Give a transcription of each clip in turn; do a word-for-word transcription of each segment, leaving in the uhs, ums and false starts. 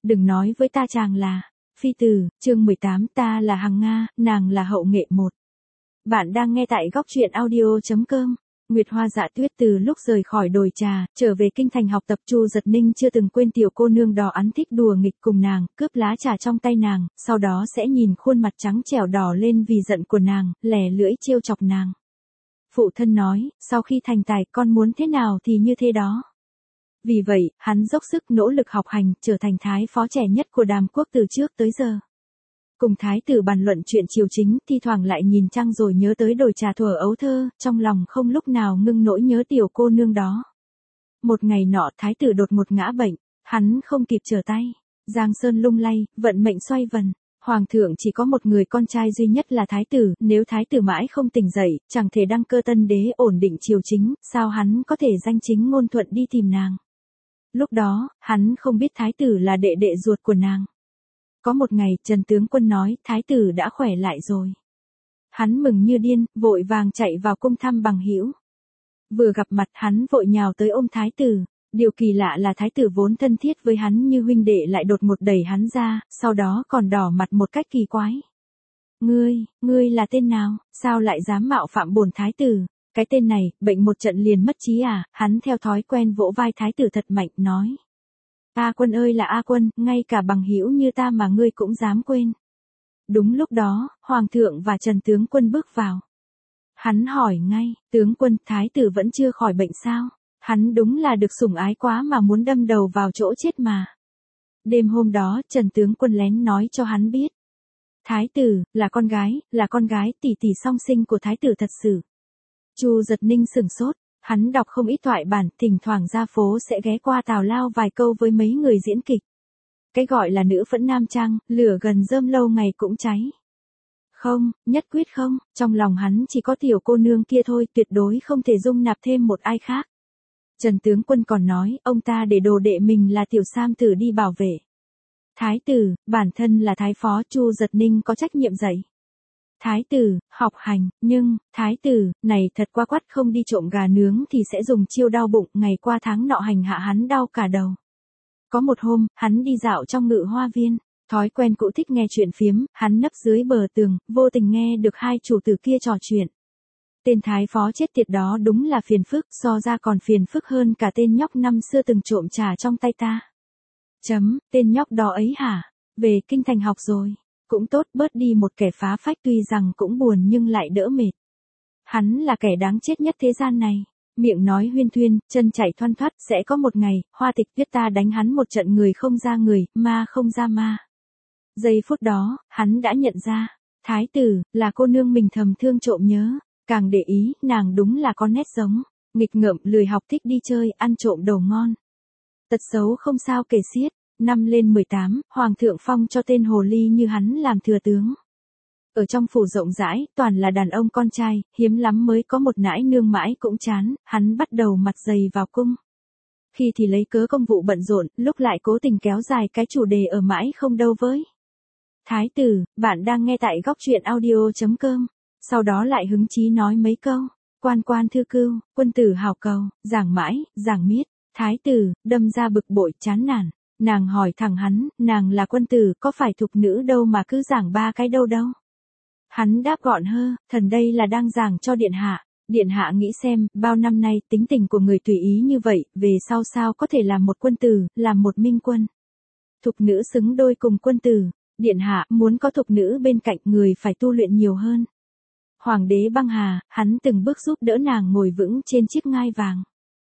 đừng nói với ta chàng là phi tử. Chương mười tám, ta là Hằng Nga, nàng là Hậu Nghệ một. Bạn đang nghe tại góc truyện audio chấm com. Nguyệt Hoa Dạ Tuyết từ lúc rời khỏi đồi trà, trở về kinh thành học tập, Chu Giật Ninh chưa từng quên tiểu cô nương đỏ án thích đùa nghịch cùng nàng, cướp lá trà trong tay nàng, sau đó sẽ nhìn khuôn mặt trắng trẻo đỏ lên vì giận của nàng, lẻ lưỡi trêu chọc nàng. Phụ thân nói, sau khi thành tài con muốn thế nào thì như thế đó. Vì vậy, hắn dốc sức nỗ lực học hành, trở thành thái phó trẻ nhất của Đàm quốc từ trước tới giờ. Cùng thái tử bàn luận chuyện triều chính, thi thoảng lại nhìn trăng rồi nhớ tới đồi trà thuở ấu thơ, trong lòng không lúc nào ngưng nỗi nhớ tiểu cô nương đó. Một ngày nọ, thái tử đột ngột ngã bệnh, hắn không kịp trở tay. Giang sơn lung lay, vận mệnh xoay vần. Hoàng thượng chỉ có một người con trai duy nhất là thái tử, nếu thái tử mãi không tỉnh dậy, chẳng thể đăng cơ tân đế ổn định triều chính, sao hắn có thể danh chính ngôn thuận đi tìm nàng. Lúc đó, hắn không biết thái tử là đệ đệ ruột của nàng. Có một ngày, Trần tướng quân nói, thái tử đã khỏe lại rồi. Hắn mừng như điên, vội vàng chạy vào cung thăm bằng hữu. Vừa gặp mặt hắn vội nhào tới ôm thái tử. Điều kỳ lạ là thái tử vốn thân thiết với hắn như huynh đệ lại đột ngột đẩy hắn ra, sau đó còn đỏ mặt một cách kỳ quái. Ngươi, ngươi là tên nào, sao lại dám mạo phạm bổn thái tử? Cái tên này, bệnh một trận liền mất trí à? Hắn theo thói quen vỗ vai thái tử thật mạnh, nói. A Quân ơi là A Quân, ngay cả bằng hữu như ta mà ngươi cũng dám quên. Đúng lúc đó, Hoàng thượng và Trần tướng quân bước vào. Hắn hỏi ngay, tướng quân, thái tử vẫn chưa khỏi bệnh sao? Hắn đúng là được sủng ái quá mà muốn đâm đầu vào chỗ chết mà. Đêm hôm đó, Trần tướng quân lén nói cho hắn biết. Thái tử, là con gái, là con gái tỷ tỷ song sinh của thái tử thật sự. Chu Giật Ninh sửng sốt, hắn đọc không ít thoại bản, thỉnh thoảng ra phố sẽ ghé qua tào lao vài câu với mấy người diễn kịch. Cái gọi là nữ phẫn nam trang, lửa gần rơm lâu ngày cũng cháy. Không, nhất quyết không, trong lòng hắn chỉ có tiểu cô nương kia thôi, tuyệt đối không thể dung nạp thêm một ai khác. Trần tướng quân còn nói, ông ta để đồ đệ mình là tiểu sam tử đi bảo vệ. Thái tử, bản thân là thái phó, Chu Giật Ninh có trách nhiệm dạy. Thái tử, học hành, nhưng, thái tử, này thật quá quắt, không đi trộm gà nướng thì sẽ dùng chiêu đau bụng, ngày qua tháng nọ hành hạ hắn đau cả đầu. Có một hôm, hắn đi dạo trong ngự hoa viên, thói quen cũ thích nghe chuyện phiếm, hắn nấp dưới bờ tường, vô tình nghe được hai chủ tử kia trò chuyện. Tên thái phó chết tiệt đó đúng là phiền phức, so ra còn phiền phức hơn cả tên nhóc năm xưa từng trộm trà trong tay ta. Chấm, tên nhóc đó ấy hả? Về kinh thành học rồi. Cũng tốt, bớt đi một kẻ phá phách, tuy rằng cũng buồn nhưng lại đỡ mệt. Hắn là kẻ đáng chết nhất thế gian này. Miệng nói huyên thuyên, chân chạy thoăn thoắt, sẽ có một ngày, Hoa Tịch viết ta đánh hắn một trận người không ra người, ma không ra ma. Giây phút đó, hắn đã nhận ra, thái tử, là cô nương mình thầm thương trộm nhớ. Càng để ý, nàng đúng là con nét giống, nghịch ngợm, lười học, thích đi chơi, ăn trộm đồ ngon. Tật xấu không sao kể xiết. Năm lên mười tám, Hoàng thượng phong cho tên hồ ly như hắn làm thừa tướng. Ở trong phủ rộng rãi, toàn là đàn ông con trai, hiếm lắm mới có một nãi nương, mãi cũng chán, hắn bắt đầu mặt dày vào cung. Khi thì lấy cớ công vụ bận rộn, lúc lại cố tình kéo dài cái chủ đề ở mãi không đâu với. Thái tử, bạn đang nghe tại góc truyện audio chấm com. Sau đó lại hứng chí nói mấy câu, quan quan thư cưu, quân tử hào cầu, giảng mãi, giảng miết. Thái tử, đâm ra bực bội, chán nản. Nàng hỏi thẳng hắn, nàng là quân tử, có phải thục nữ đâu mà cứ giảng ba cái đâu đâu. Hắn đáp gọn hơ, thần đây là đang giảng cho điện hạ. Điện hạ nghĩ xem, bao năm nay tính tình của người tùy ý như vậy, về sau sao có thể làm một quân tử, làm một minh quân. Thục nữ xứng đôi cùng quân tử. Điện hạ, muốn có thục nữ bên cạnh, người phải tu luyện nhiều hơn. Hoàng đế băng hà, hắn từng bước giúp đỡ nàng ngồi vững trên chiếc ngai vàng.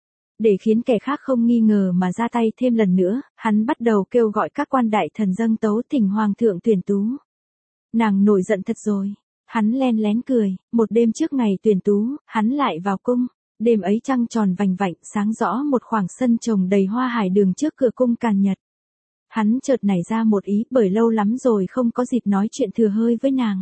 Để khiến kẻ khác không nghi ngờ mà ra tay thêm lần nữa, hắn bắt đầu kêu gọi các quan đại thần dâng tấu thỉnh hoàng thượng tuyển tú. Nàng nổi giận thật rồi. Hắn len lén cười, một đêm trước ngày tuyển tú, hắn lại vào cung. Đêm ấy trăng tròn vành vạnh, sáng rõ một khoảng sân trồng đầy hoa hải đường trước cửa cung Càn Nhật. Hắn chợt nảy ra một ý, bởi lâu lắm rồi không có dịp nói chuyện thừa hơi với nàng.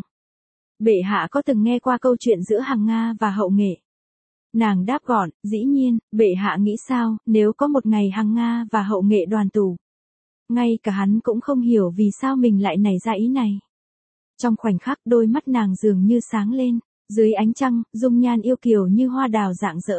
Bệ hạ có từng nghe qua câu chuyện giữa Hằng Nga và Hậu Nghệ? Nàng đáp gọn, dĩ nhiên, bệ hạ nghĩ sao, nếu có một ngày Hằng Nga và Hậu Nghệ đoàn tụ. Ngay cả hắn cũng không hiểu vì sao mình lại nảy ra ý này. Trong khoảnh khắc đôi mắt nàng dường như sáng lên, dưới ánh trăng, dung nhan yêu kiều như hoa đào rạng rỡ.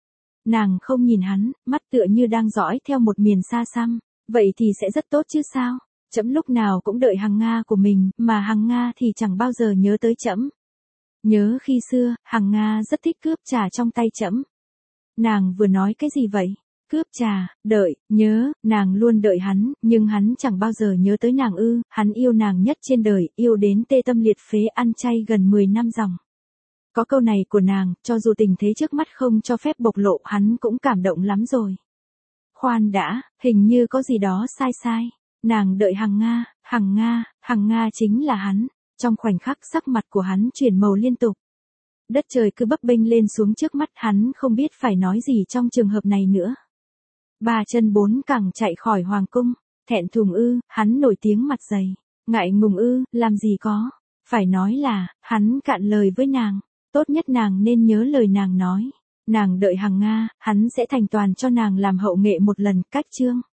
Nàng không nhìn hắn, mắt tựa như đang dõi theo một miền xa xăm, vậy thì sẽ rất tốt chứ sao, Trẫm lúc nào cũng đợi Hằng Nga của mình, mà Hằng Nga thì chẳng bao giờ nhớ tới trẫm. Nhớ khi xưa, Hằng Nga rất thích cướp trà trong tay trẫm. Nàng vừa nói cái gì vậy? Cướp trà, đợi, nhớ, nàng luôn đợi hắn, nhưng hắn chẳng bao giờ nhớ tới nàng ư, hắn yêu nàng nhất trên đời, yêu đến tê tâm liệt phế, ăn chay gần mười năm dòng. Có câu này của nàng, cho dù tình thế trước mắt không cho phép bộc lộ, hắn cũng cảm động lắm rồi. Khoan đã, hình như có gì đó sai sai. Nàng đợi Hằng Nga, Hằng Nga, Hằng Nga chính là hắn. Trong khoảnh khắc sắc mặt của hắn chuyển màu liên tục. Đất trời cứ bấp bênh lên xuống trước mắt, hắn không biết phải nói gì trong trường hợp này nữa. Ba chân bốn cẳng chạy khỏi hoàng cung, thẹn thùng ư, hắn nổi tiếng mặt dày, ngại ngùng ư, làm gì có. Phải nói là, hắn cạn lời với nàng, tốt nhất nàng nên nhớ lời nàng nói. Nàng đợi Hằng Nga, hắn sẽ thành toàn cho nàng làm hậu nghệ một lần, cách chương.